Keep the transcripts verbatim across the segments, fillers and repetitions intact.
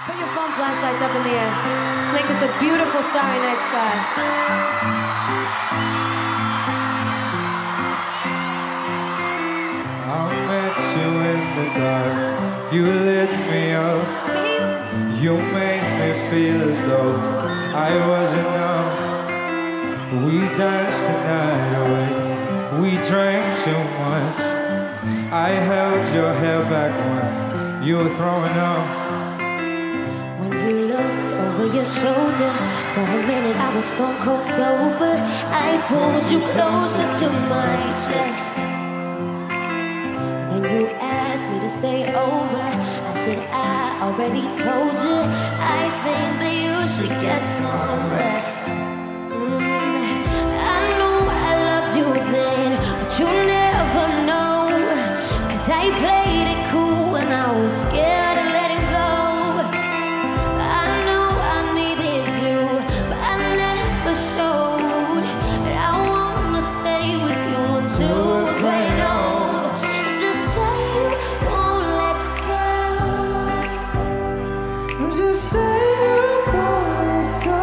Put your phone flashlights up in the air. Let's make this a beautiful starry night sky. I met you in the dark. You lit me up. You made me feel as though I was enough. We danced the night away. We drank too much. I held your hair back when you were throwing up. When you looked over your shoulder, for a minute I was stone cold sober. I pulled you closer to my chest. Then you asked me to stay over. I said I already told you. I think that you should get some rest. Mm, I know I loved you then, but you never know. Cause I played it cool when I was scared of letting go. I know I needed you, but I never showed that I wanna stay with you until we're growing old. Just say you won't let go. Just say you won't let go.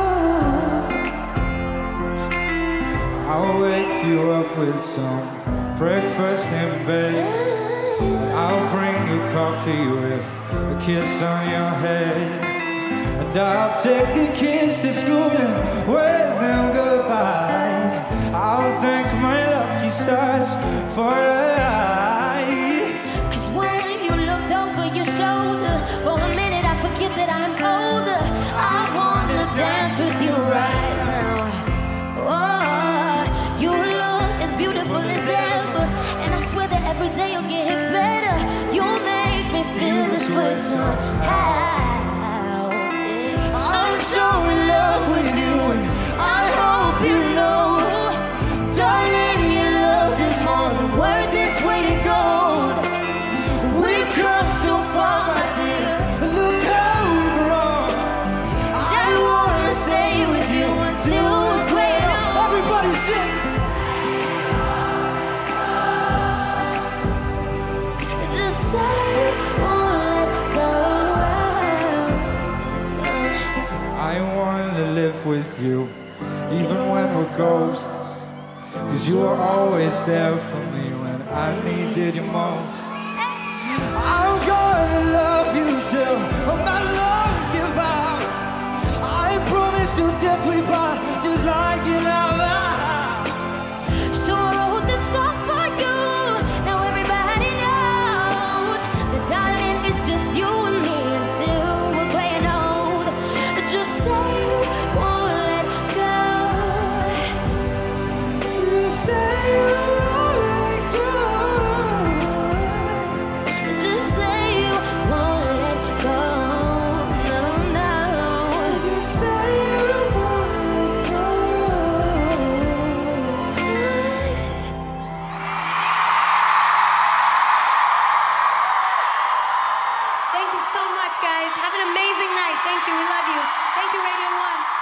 I'll wake you up with some breakfast in bed. I'll bring you coffee with a kiss on your head. And I'll take the kids to school and wave them goodbye. I'll thank my lucky stars for life. Cause when you looked over your shoulder, for a minute I forget that I'm older. I wanna dance with you right now. Oh, you look as beautiful as ever, and I swear that every day you'll get better. You make me feel this way somehow. I'm so in love with you, and I hope you know, darling, your love is more than worth its weight in gold. We've come so far, my dear. Look how we've grown. I wanna stay with you until we're great. Everybody sing. Just say you won't let go. I want to live with you, even when we're ghosts. Cause you were always there for me when I needed you most. I'm gonna love you till my lungs give out. I promise to death we part, just like in our vows. So I wrote this song for you. Now everybody knows that, darling, it's just you and me until we're growing old. Just say you won't let go. You say you won't let go. Just say you won't let go. No, no. You say you won't let go. Thank you so much, guys. Have an amazing night. Thank you. We love you. Thank you, Radio One.